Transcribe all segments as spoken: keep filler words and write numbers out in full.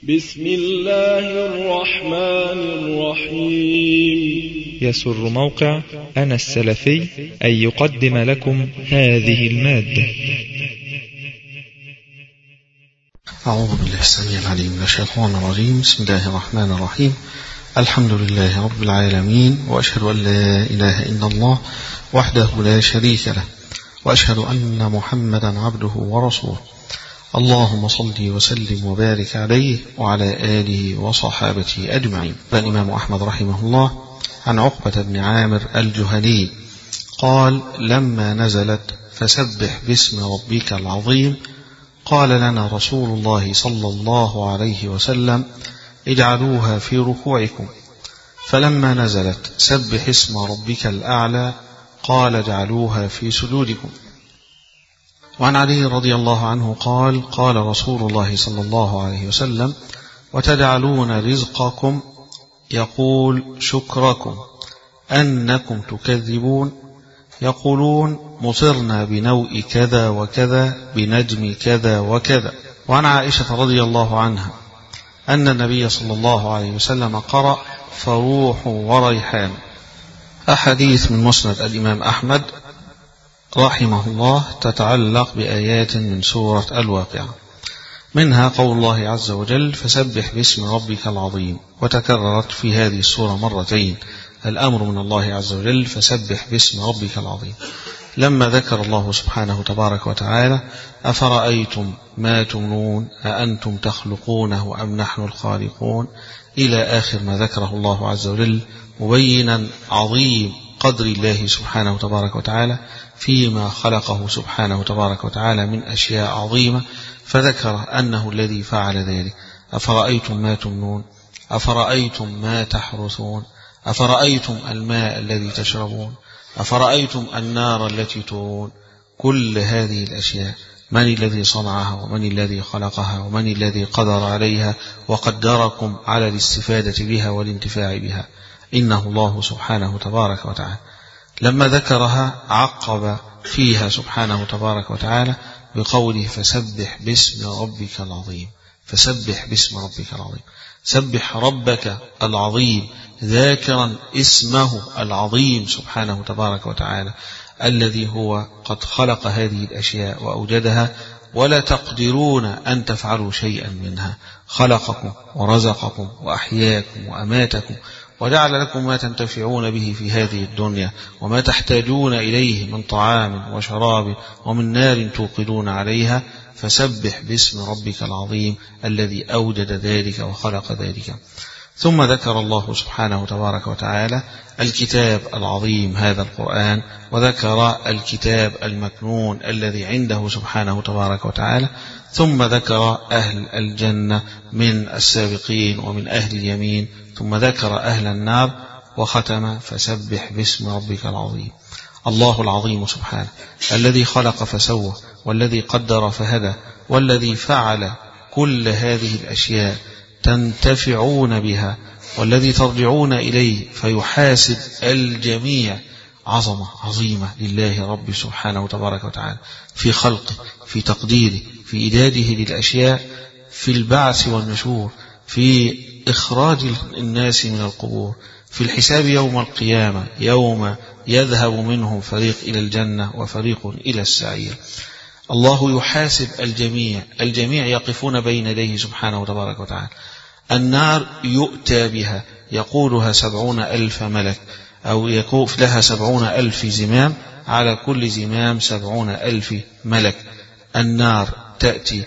بسم الله الرحمن الرحيم. يسر موقع أنا السلفي أن يقدم لكم هذه المادة. أعوذ بالله السميع العليم من الشيطان الرجيم. بسم الله الرحمن الرحيم. الحمد لله رب العالمين، وأشهد أن لا إله إلا الله وحده لا شريك له، وأشهد أن محمدا عبده ورسوله. اللهم صل وسلم وبارك عليه وعلى آله وصحابته أجمعين. الإمام أحمد رحمه الله عن عقبة بن عامر الجهني قال: لما نزلت فسبح باسم ربك العظيم قال لنا رسول الله صلى الله عليه وسلم: اجعلوها في ركوعكم. فلما نزلت سبح اسم ربك الأعلى قال: اجعلوها في سجودكم. وعن علي رضي الله عنه قال: قال رسول الله صلى الله عليه وسلم: وتجعلون رزقكم يقول شكركم أنكم تكذبون، يقولون مطرنا بنوء كذا وكذا بنجم كذا وكذا. وعن عائشة رضي الله عنها أن النبي صلى الله عليه وسلم قرأ: فروح وريحان. أحاديث من مسند الإمام أحمد رحمه الله تتعلق بآيات من سورة الواقعة، منها قول الله عز وجل: فسبح باسم ربك العظيم، وتكررت في هذه السورة مرتين الأمر من الله عز وجل: فسبح باسم ربك العظيم. لما ذكر الله سبحانه تبارك وتعالى: أفرأيتم ما تمنون أأنتم تخلقونه أم نحن الخالقون، إلى آخر ما ذكره الله عز وجل، مبينا عظيم قدر الله سبحانه تبارك وتعالى فيما خلقه سبحانه تبارك وتعالى من أشياء عظيمة، فذكر أنه الذي فعل ذلك. أفرأيتم ما تمنون، أفرأيتم ما تحرثون، أفرأيتم الماء الذي تشربون، أفرأيتم النار التي ترون. كل هذه الأشياء من الذي صنعها ومن الذي خلقها ومن الذي قدر عليها وقدركم على الاستفادة بها والانتفاع بها؟ إنه الله سبحانه تبارك وتعالى. لما ذكرها عقب فيها سبحانه تبارك وتعالى بقوله: فسبح باسم ربك العظيم. فسبح باسم ربك العظيم، سبح ربك العظيم ذاكرا اسمه العظيم سبحانه تبارك وتعالى، الذي هو قد خلق هذه الأشياء وأوجدها ولا تقدرون أن تفعلوا شيئا منها. خلقكم ورزقكم وأحياكم وأماتكم وجعل لكم ما تنتفعون به في هذه الدنيا وما تحتاجون إليه من طعام وشراب ومن نار توقدون عليها. فسبح باسم ربك العظيم الذي أوجد ذلك وخلق ذلك. ثم ذكر الله سبحانه تبارك وتعالى الكتاب العظيم هذا القرآن، وذكر الكتاب المكنون الذي عنده سبحانه تبارك وتعالى، ثم ذكر أهل الجنة من السابقين ومن أهل اليمين، ثم ذكر أهل النار، وختم: فسبح باسم ربك العظيم. الله العظيم سبحانه الذي خلق فسوى، والذي قدر فهدى، والذي فعل كل هذه الأشياء تنتفعون بها، والذي ترجعون إليه فيحاسب الجميع. عظمة عظيمة لله رب سبحانه تبارك وتعالى في خلقه، في تقديره، في إيجاده للأشياء، في البعث والنشور، في إخراج الناس من القبور، في الحساب يوم القيامة، يوم يذهب منهم فريق إلى الجنة وفريق إلى السعير. الله يحاسب الجميع، الجميع يقفون بين يديه سبحانه تبارك وتعالى. النار يؤتى بها يقودها سبعون ألف ملك، أو يقف لها سبعون ألف زمام، على كل زمام سبعون ألف ملك. النار تأتي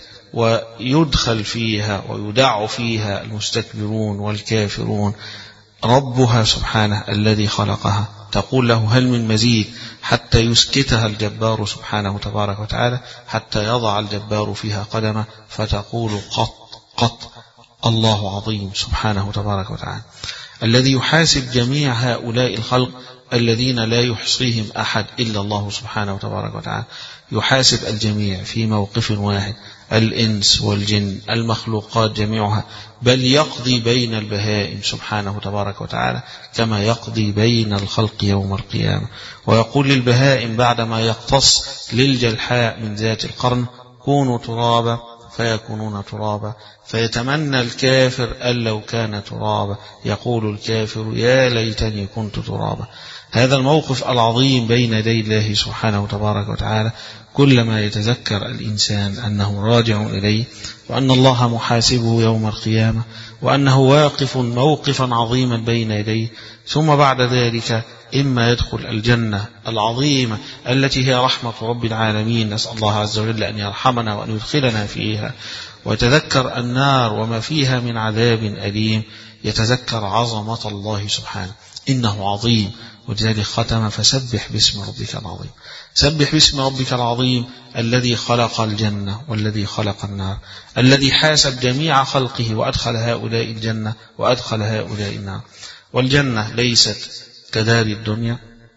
ويدخل فيها ويدع فيها المستكبرون والكافرون. ربها سبحانه الذي خلقها تقول له: هل من مزيد؟ حتى يسكتها الجبار سبحانه تبارك وتعالى، حتى يضع الجبار فيها قدمه فتقول: قط قط. الله عظيم سبحانه تبارك وتعالى الذي يحاسب جميع هؤلاء الخلق الذين لا يحصيهم أحد إلا الله سبحانه وتبارك وتعالى. يحاسب الجميع في موقف واحد، الإنس والجن، المخلوقات جميعها، بل يقضي بين البهائم سبحانه تبارك وتعالى كما يقضي بين الخلق يوم القيامة. ويقول للبهائم بعدما يقتص للجلحاء من ذات القرن: كونوا ترابا فيكونون ترابا، فيتمنى الكافر أن لو كان ترابا، يقول الكافر يا ليتني كنت ترابا. هذا الموقف العظيم بين يدي الله سبحانه تبارك وتعالى كلما يتذكر الإنسان أنه راجع إليه، وأن الله محاسبه يوم القيامة، وأنه واقف موقفا عظيما بين يديه، ثم بعد ذلك إما يدخل الجنة العظيمة التي هي رحمة رب العالمين، نسأل الله عز وجل أن يرحمنا وأن يدخلنا فيها، ويتذكر النار وما فيها من عذاب أليم، يتذكر عظمة الله سبحانه إنه عظيم. ولذلك ختم فسبح باسم ربك العظيم. سبح باسم ربك العظيم الذي خلق الجنة والذي خلق النار، الذي حاسب جميع خلقه وأدخل هؤلاء الجنة وأدخل هؤلاء النار. والجنة ليست كدار الدنيا،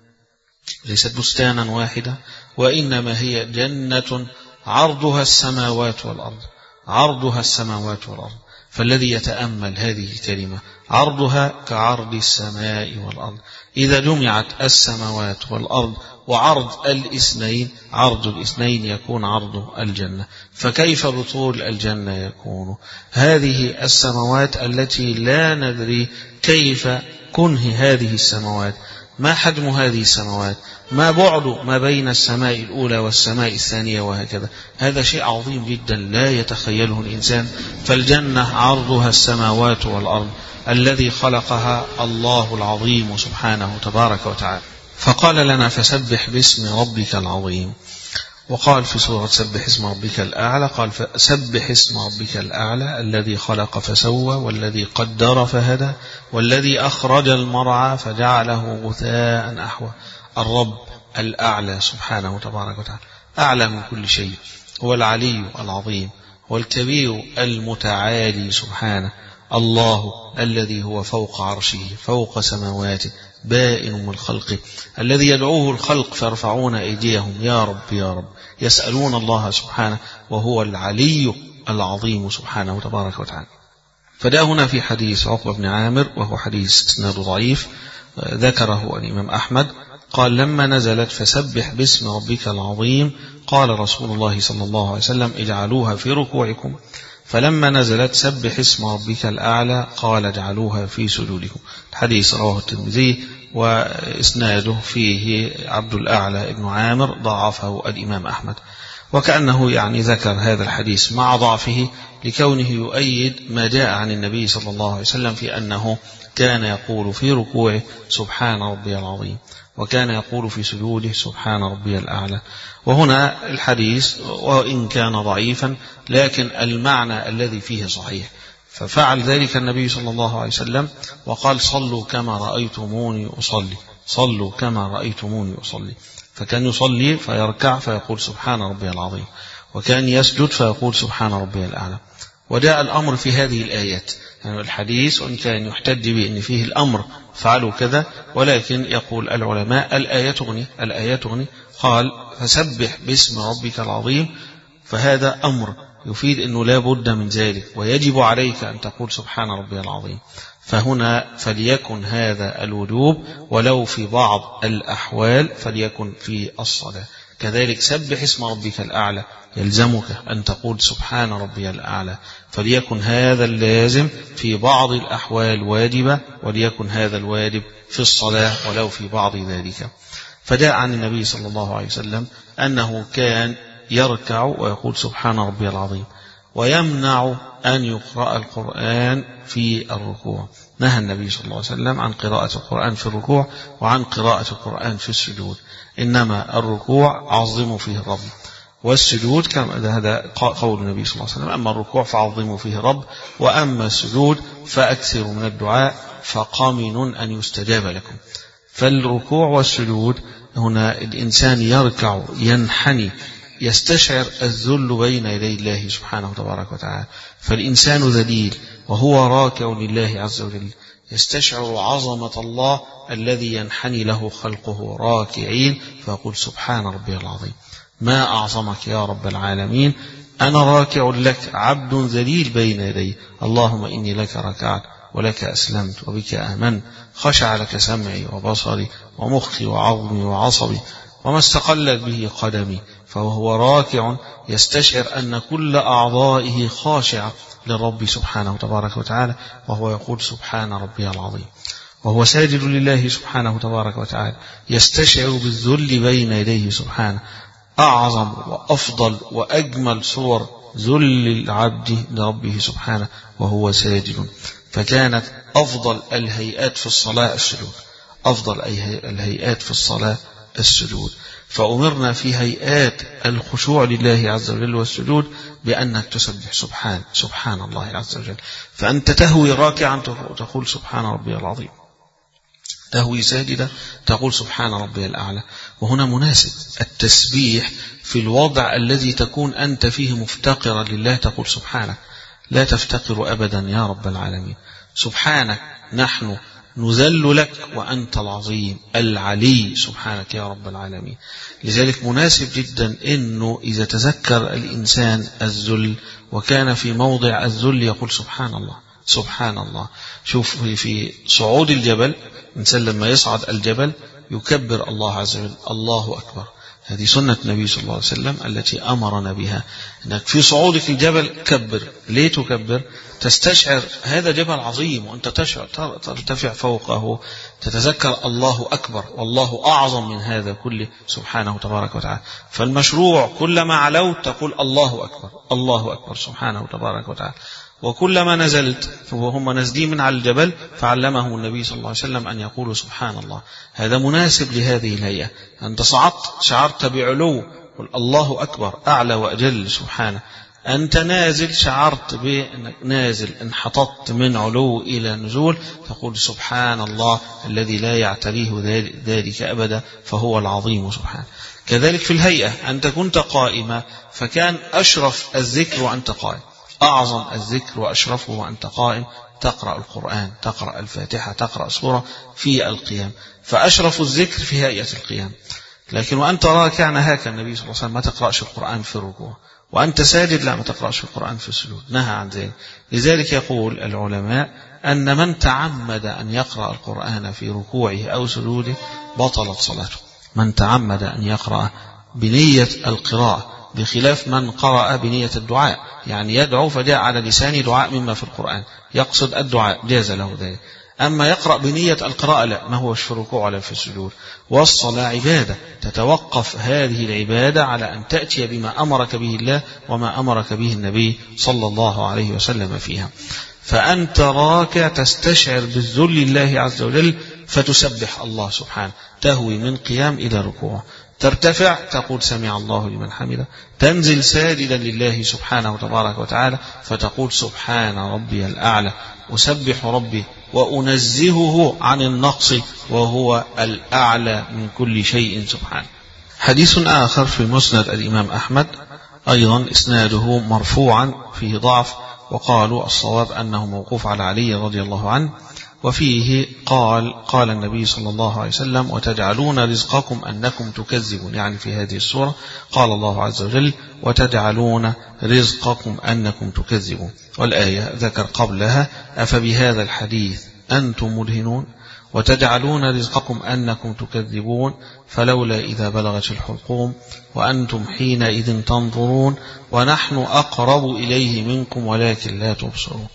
ليست بستانا واحدة، وإنما هي جنة عرضها السماوات والأرض، عرضها السماوات والأرض. فالذي يتأمل هذه الكلمة عرضها كعرض السماء والأرض، إذا جمعت السماوات والأرض وعرض الاثنين، عرض الاثنين يكون عرض الجنة. فكيف بطول الجنة يكون؟ هذه السماوات التي لا ندري كيف كنه هذه السماوات، ما حجم هذه السماوات، ما بعد ما بين السماء الأولى والسماء الثانية، وهكذا. هذا شيء عظيم جدا لا يتخيله الإنسان. فالجنة عرضها السماوات والأرض الذي خلقها الله العظيم سبحانه تبارك وتعالى. فقال لنا فسبح باسم ربك العظيم. وقال في سورة سبح اسم ربك الأعلى، قال فسبح اسم ربك الأعلى الذي خلق فسوى والذي قدر فهدى والذي أخرج المرعى فجعله غثاء أحوى. الرب الأعلى سبحانه تبارك وتعالى أعلى من كل شيء، هو العلي العظيم والكبير المتعالي سبحانه. الله الذي هو فوق عرشه فوق سماواته بائن من خلقه، الذي يدعوه الخلق فيرفعون أيديهم يا رب يا رب، يسألون الله سبحانه، وهو العلي العظيم سبحانه تبارك وتعالى. فده هنا في حديث عقبة بن عامر، وهو حديث اسناده ضعيف، ذكره الإمام أحمد، قال لما نزلت فسبح باسم ربك العظيم قال رسول الله صلى الله عليه وسلم اجعلوها في ركوعكم، فلما نزلت سبح اسم ربك الأعلى قال اجعلوها في سجودكم. الحديث رواه الترمذي وإسناده فيه عبد الأعلى ابن عامر، ضعفه الإمام أحمد. وكأنه يعني ذكر هذا الحديث مع ضعفه لكونه يؤيد ما جاء عن النبي صلى الله عليه وسلم في أنه كان يقول في ركوعه سبحان ربي العظيم، وكان يقول في سجوده سبحان ربي الأعلى. وهنا الحديث وإن كان ضعيفا لكن المعنى الذي فيه صحيح، ففعل ذلك النبي صلى الله عليه وسلم وقال صلوا كما رأيتموني أصلي، صلوا كما رأيتموني أصلي. فكان يصلي فيركع فيقول سبحان ربي العظيم، وكان يسجد فيقول سبحان ربي الأعلى. وجاء الأمر في هذه الآيات، يعني الحديث وإن كان يحتج بأن فيه الأمر فعلوا كذا، ولكن يقول العلماء الآية تغني، الآية تغني. قال فسبح باسم ربك العظيم، فهذا أمر يفيد أنه لا بد من ذلك، ويجب عليك أن تقول سبحان ربي العظيم. فهنا فليكن هذا الوجوب، ولو في بعض الأحوال فليكن في الصلاة. كذلك سبح اسم ربك الأعلى يلزمك أن تقول سبحان ربي الأعلى، فليكن هذا اللازم في بعض الأحوال واجبة، وليكن هذا الواجب في الصلاة ولو في بعض ذلك. فجاء عن النبي صلى الله عليه وسلم أنه كان يركع ويقول سبحان ربي العظيم، ويمنع أن يقرأ القرآن في الركوع. نهى النبي صلى الله عليه وسلم عن قراءة القرآن في الركوع وعن قراءة القرآن في السجود، إنما الركوع عظموا فيه الرب، والسجود كما هذا قول النبي صلى الله عليه وسلم، أما الركوع فعظموا فيه الرب، وأما السجود فأكثروا من الدعاء فقامن أن يستجاب لكم. فالركوع والسجود هنا الإنسان يركع ينحني يستشعر الذل بين يدي الله سبحانه وتبارك وتعالى. فالإنسان ذليل وهو راكع لله عز وجل، يستشعر عظمة الله الذي ينحني له خلقه راكعين، فيقول سبحان ربي العظيم، ما أعظمك يا رب العالمين، أنا راكع لك عبد ذليل بين يدي، اللهم إني لك ركعت ولك أسلمت وبك آمنت، خشع لك سمعي وبصري ومخي وعظمي وعصبي، وما استقلت به قدمي، فهو راكع يستشعر أن كل أعضائه خاشعة للرب سبحانه تبارك وتعالى، وهو يقول سبحان ربي العظيم. وهو ساجد لله سبحانه تبارك وتعالى يستشعر بالذل بين يديه سبحانه، أعظم وأفضل وأجمل صور ذل العبد لربه سبحانه وهو ساجد. فكانت أفضل الهيئات في الصلاة السجود، أفضل الهيئات في الصلاة السجود. فأمرنا في هيئات الخشوع لله عز وجل والسجود بأنك تسبح سبحان سبحان الله عز وجل. فأنت تهوي راكعا تقول سبحان ربي العظيم، تهوي ساجدا تقول سبحان ربي الأعلى. وهنا مناسب التسبيح في الوضع الذي تكون أنت فيه مفتقرا لله، تقول سبحانك، لا تفتقر أبدا يا رب العالمين، سبحانك نحن نذل لك وأنت العظيم العلي، سبحانك يا رب العالمين. لذلك مناسب جدا أنه إذا تذكر الإنسان الذل وكان في موضع الذل يقول سبحان الله سبحان الله. شوف في صعود الجبل، الإنسان لما يصعد الجبل يكبر الله عز وجل، الله أكبر. هذه سنة النبي صلى الله عليه وسلم التي أمرنا بها، أنك في صعودك الجبل كبر. ليه تكبر؟ تستشعر هذا جبل عظيم وأنت تشعر ترتفع فوقه، تتذكر الله أكبر والله أعظم من هذا كله سبحانه تبارك وتعالى. فالمشروع كلما علوت تقول الله أكبر الله أكبر سبحانه تبارك وتعالى. وكلما نزلت وهم نازلين من على الجبل فعلمهم النبي صلى الله عليه وسلم أن يقولوا سبحان الله. هذا مناسب لهذه الهيئة. أنت صعدت شعرت بعلو، قل الله أكبر أعلى وأجل سبحانه. أنت نازل شعرت بأنك نازل، انحطت من علو إلى نزول، تقول سبحان الله الذي لا يعتريه ذلك أبدا فهو العظيم سبحانه. كذلك في الهيئة، أنت كنت قائمة فكان أشرف الذكر وأنت قائم، أعظم الذكر وأشرفه وأنت قائم، تقرأ القرآن، تقرأ الفاتحة، تقرأ سورة في القيام، فأشرف الذكر في هيئة القيام. لكن وأنت راكع نهاك النبي صلى الله عليه وسلم ما تقرأش القرآن في الركوع، وأنت ساجد لا ما تقرأش القرآن في السجود، نهى عن ذلك. لذلك يقول العلماء أن من تعمد أن يقرأ القرآن في ركوعه أو سجوده بطلت صلاته. من تعمد أن يقرأ بنية القراءة، بخلاف من قرأ بنية الدعاء، يعني يدعو فجاء على لسانه دعاء مما في القرآن يقصد الدعاء جاز له ذلك. أما يقرأ بنية القراءة لا، ما هوش في الركوع ولا في السجود. والصلاة عبادة، تتوقف هذه العبادة على أن تأتي بما أمرك به الله وما أمرك به النبي صلى الله عليه وسلم فيها. فأنت راكع تستشعر بالذل الله عز وجل فتسبح الله سبحانه، تهوي من قيام إلى ركوع، ترتفع تقول سمع الله لمن حمده، تنزل ساجدا لله سبحانه تبارك وتعالى فتقول سبحان ربي الأعلى، أسبح ربي وأنزهه عن النقص وهو الأعلى من كل شيء سبحانه. حديث آخر في مسند الإمام أحمد أيضا إسناده مرفوعا فيه ضعف، وقالوا الصواب أنه موقوف على علي رضي الله عنه، وفيه قال قال النبي صلى الله عليه وسلم وتجعلون رزقكم أنكم تكذبون، يعني في هذه السورة قال الله عز وجل وتجعلون رزقكم أنكم تكذبون، والآية ذكر قبلها أفبهذا الحديث أنتم مدهنون وتجعلون رزقكم أنكم تكذبون فلولا إذا بلغت الحلقوم وأنتم حينئذ تنظرون ونحن أقرب إليه منكم ولكن لا تبصرون.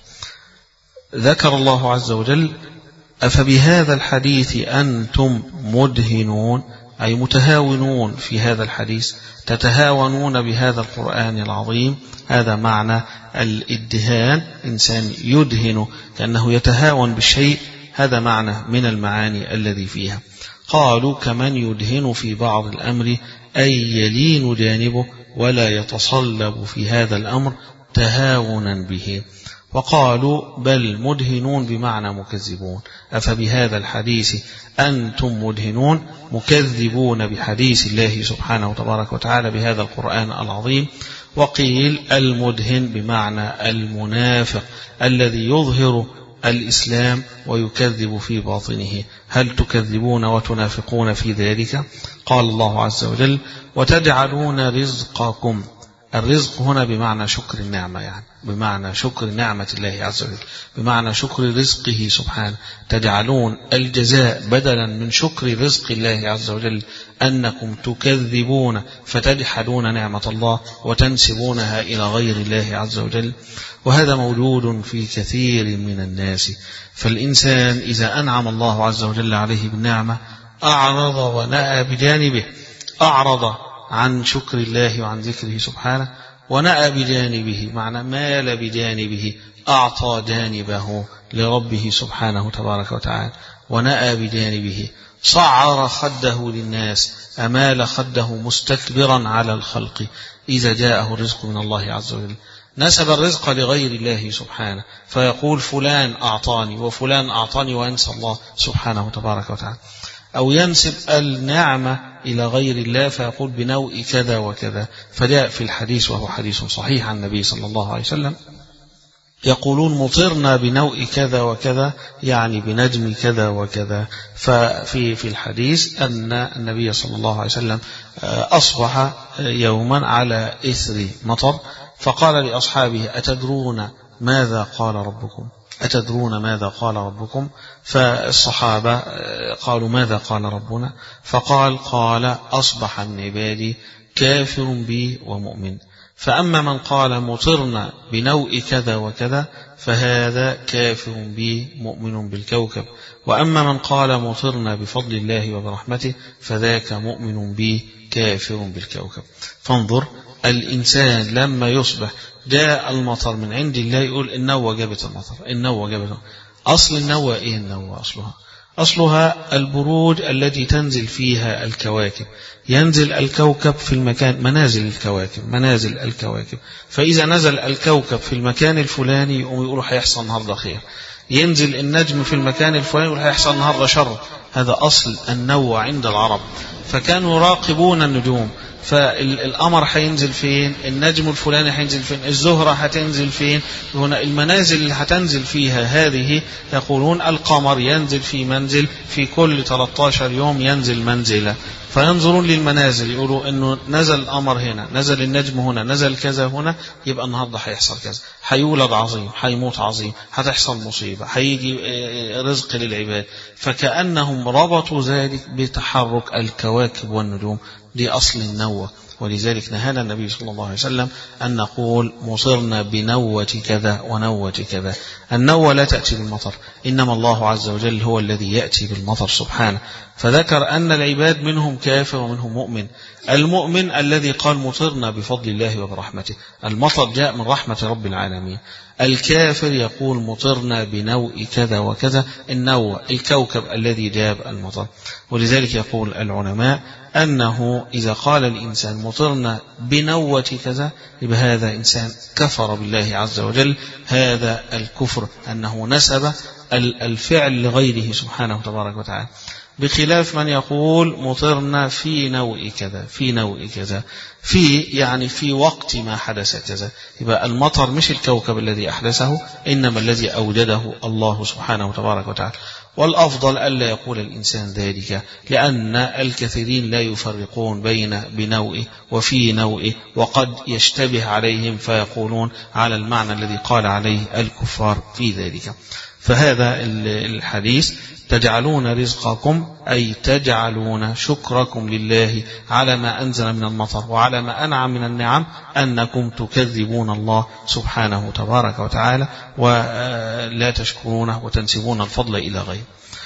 ذكر الله عز وجل أفبهذا الحديث أنتم مدهنون، أي متهاونون في هذا الحديث، تتهاونون بهذا القرآن العظيم. هذا معنى الادهان، إنسان يدهن كأنه يتهاون بالشيء، هذا معنى من المعاني الذي فيها. قالوا كمن يدهن في بعض الأمر أي يلين جانبه ولا يتصلب في هذا الأمر تهاونا به. وقالوا بل مدهنون بمعنى مكذبون، أفبهذا الحديث أنتم مدهنون، مكذبون بحديث الله سبحانه وتبارك وتعالى بهذا القرآن العظيم. وقيل المدهن بمعنى المنافق الذي يظهر الإسلام ويكذب في باطنه. هل تكذبون وتنافقون في ذلك؟ قال الله عز وجل وتجعلون رزقكم الرزق هنا بمعنى شكر النعمة، يعني بمعنى شكر نعمة الله عز وجل، بمعنى شكر رزقه سبحانه. تجعلون الجزاء بدلا من شكر رزق الله عز وجل أنكم تكذبون فتجحدون نعمة الله وتنسبونها إلى غير الله عز وجل. وهذا موجود في كثير من الناس. فالإنسان إذا أنعم الله عز وجل عليه بالنعمة أعرض ونأى بجانبه، أعرض عن شكر الله وعن ذكره سبحانه، ونأى بجانبه معنى مال بجانبه، أعطى جانبه لربه سبحانه تبارك وتعالى، ونأى بجانبه، صعر خده للناس، أمال خده مستكبرا على الخلق إذا جاءه الرزق من الله عز وجل. نسب الرزق لغير الله سبحانه، فيقول فلان أعطاني وفلان أعطاني، وينسى الله سبحانه تبارك وتعالى. أو ينسب النعمة إلى غير الله فيقول بنوء كذا وكذا. فجاء في الحديث وهو حديث صحيح عن النبي صلى الله عليه وسلم يقولون مطرنا بنوء كذا وكذا، يعني بنجم كذا وكذا. ففي في الحديث أن النبي صلى الله عليه وسلم أصبح يوما على إثر مطر، فقال لأصحابه أتدرون ماذا قال ربكم؟ أتدرون ماذا قال ربكم؟ فالصحابة قالوا ماذا قال ربنا؟ فقال قال أصبح من عبادي كافر بي ومؤمن. فأما من قال مطرنا بنوء كذا وكذا فهذا كافر بي مؤمن بالكوكب، وأما من قال مطرنا بفضل الله وبرحمته فذاك مؤمن بي كافر بالكوكب. فانظر الإنسان لما يصبح جاء المطر من عند الله يقول النوى جابت المطر، النوى جابت المطر. أصل النوى إيه؟ النوى أصلها أصلها البروج التي تنزل فيها الكواكب. ينزل الكوكب في المكان، منازل الكواكب، منازل الكواكب. فإذا نزل الكوكب في المكان الفلاني يقوم يقولوا هيحصل النهارده خير. ينزل النجم في المكان الفلاني يقول هيحصل النهارده شر. هذا أصل النوى عند العرب. فكانوا يراقبون النجوم، فالقمر هينزل فين، النجم الفلاني هينزل فين، الزهرة هتنزل فين. هنا المنازل اللي هتنزل فيها هذه يقولون القمر ينزل في منزل في كل ثلاثة عشر يوم ينزل منزلة. فينظرون للمنازل يقولوا انه نزل القمر هنا، نزل النجم هنا، نزل كذا هنا، يبقى النهارده هيحصل كذا، هيولد عظيم، هيموت عظيم، هتحصل مصيبة، هيجي رزق للعباد. فكأنهم ربطوا ذلك بتحرك الكواكب والنجوم. دي أصل النوى. ولذلك نهانا النبي صلى الله عليه وسلم أن نقول مصرنا بنوة كذا ونوة كذا. النوة لا تأتي بالمطر، إنما الله عز وجل هو الذي يأتي بالمطر سبحانه. فذكر أن العباد منهم كافر ومنهم مؤمن. المؤمن الذي قال مطرنا بفضل الله وبرحمته، المطر جاء من رحمة رب العالمين. الكافر يقول مطرنا بنوء كذا وكذا، النوء الكوكب الذي جاب المطر. ولذلك يقول العلماء أنه إذا قال الإنسان مطرنا بنوة كذا يبقى هذا إنسان كفر بالله عز وجل. هذا الكفر أنه نسب الفعل لغيره سبحانه تبارك وتعالى، بخلاف من يقول مطرنا في نوء كذا، في نوء كذا، في يعني في وقت ما حدث كذا. يبقى المطر مش الكوكب الذي أحدثه، إنما الذي أوجده الله سبحانه تبارك وتعالى. والأفضل ألا يقول الإنسان ذلك، لأن الكثيرين لا يفرقون بين بنوء وفي نوء، وقد يشتبه عليهم فيقولون على المعنى الذي قال عليه الكفار في ذلك. فهذا الحديث تجعلون رزقكم أي تجعلون شكركم لله على ما أنزل من المطر وعلى ما أنعم من النعم أنكم تكذبون الله سبحانه تبارك وتعالى ولا تشكرونه وتنسبون الفضل إلى غيره.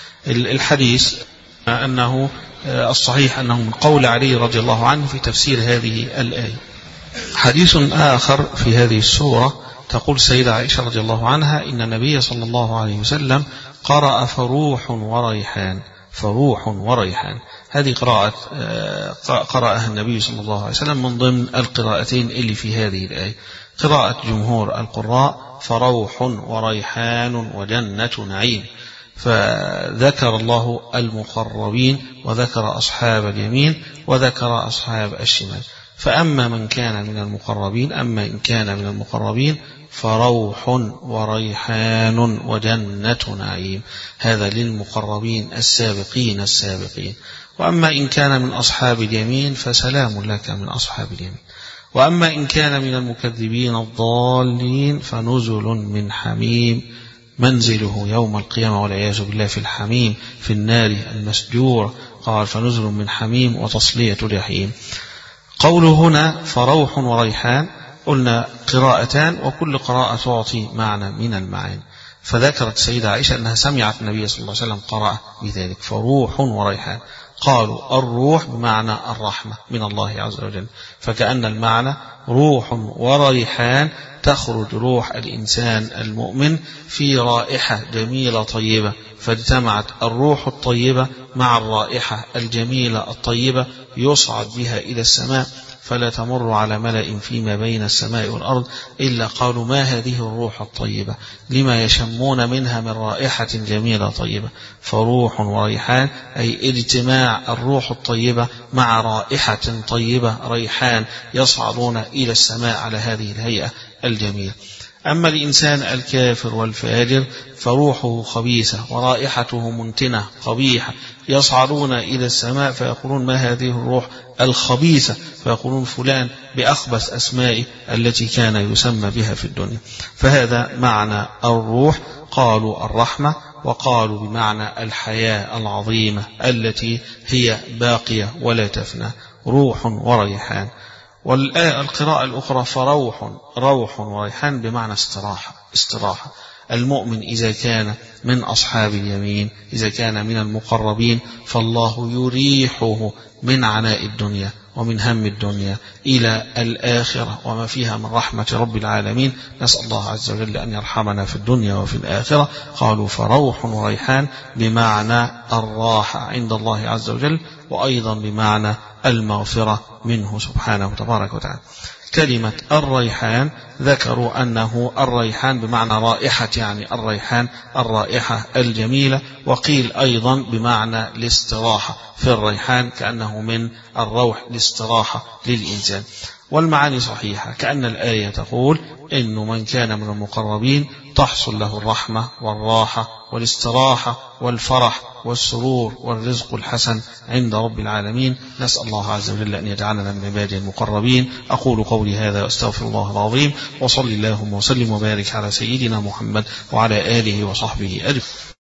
الحديث أنه الصحيح أنه من قول علي رضي الله عنه في تفسير هذه الآية. حديث آخر في هذه السورة تقول السيدة عائشة رضي الله عنها إن النبي صلى الله عليه وسلم قرأ فروح وريحان، فروح وريحان. هذه قراءة قرأها النبي صلى الله عليه وسلم من ضمن القراءتين اللي في هذه الآية. قراءة جمهور القراء فروح وريحان وجنة نعيم. فذكر الله المقربين وذكر أصحاب اليمين وذكر أصحاب الشمال. فأما من كان من المقربين، أما إن كان من المقربين فروح وريحان وجنة نعيم، هذا للمقربين السابقين السابقين. وأما إن كان من أصحاب اليمين فسلام لك من أصحاب اليمين. وأما إن كان من المكذبين الضالين فنزل من حميم منزله يوم القيامة والعياذ بالله في الحميم في النار المسجور. قال فنزل من حميم وتصلية جحيم. قوله هنا فروح وريحان قلنا قراءتان وكل قراءة تعطي معنى من المعاني. فذكرت السيدة عائشة أنها سمعت النبي صلى الله عليه وسلم قرأ بذلك فروح وريحان. قالوا الروح بمعنى الرحمة من الله عز وجل، فكأن المعنى روح وريحان تخرج روح الإنسان المؤمن في رائحة جميلة طيبة، فاجتمعت الروح الطيبة مع الرائحة الجميلة الطيبة يصعد بها إلى السماء، فلا تمر على ملأ فيما بين السماء والأرض إلا قالوا ما هذه الروح الطيبة، لما يشمون منها من رائحة جميلة طيبة. فروح وريحان أي اجتماع الروح الطيبة مع رائحة طيبة ريحان يصعدون إلى السماء على هذه الهيئة الجميلة. أما الإنسان الكافر والفاجر فروحه خبيثة ورائحته منتنة قبيحة، يصعدون إلى السماء فيقولون ما هذه الروح الخبيثة، فيقولون فلان بأخبث أسمائه التي كان يسمى بها في الدنيا. فهذا معنى الروح. قالوا الرحمة وقالوا بمعنى الحياة العظيمة التي هي باقية ولا تفنى، روح وريحان. والقراءة الأخرى فروح روح وريحان بمعنى استراحة استراحة. المؤمن إذا كان من أصحاب اليمين إذا كان من المقربين فالله يريحه من عناء الدنيا ومن هم الدنيا إلى الآخرة وما فيها من رحمة رب العالمين. نسأل الله عز وجل أن يرحمنا في الدنيا وفي الآخرة. قالوا فروح وريحان بمعنى الراحة عند الله عز وجل، وأيضا بمعنى المغفرة منه سبحانه وتبارك وتعالى. كلمة الريحان ذكروا أنه الريحان بمعنى رائحة، يعني الريحان الرائحة الجميلة، وقيل أيضا بمعنى الاستراحة في الريحان كأنه من الروح الاستراحة للإنسان. والمعاني صحيحة، كأن الآية تقول إن من كان من المقربين تحصل له الرحمة والراحة والاستراحة والفرح والسرور والرزق الحسن عند رب العالمين. نسأل الله عز وجل أن يجعلنا من عباده المقربين. أقول قولي هذا وأستغفر الله العظيم، وصلي اللهم وسلم وبارك على سيدنا محمد وعلى آله وصحبه أجمعين.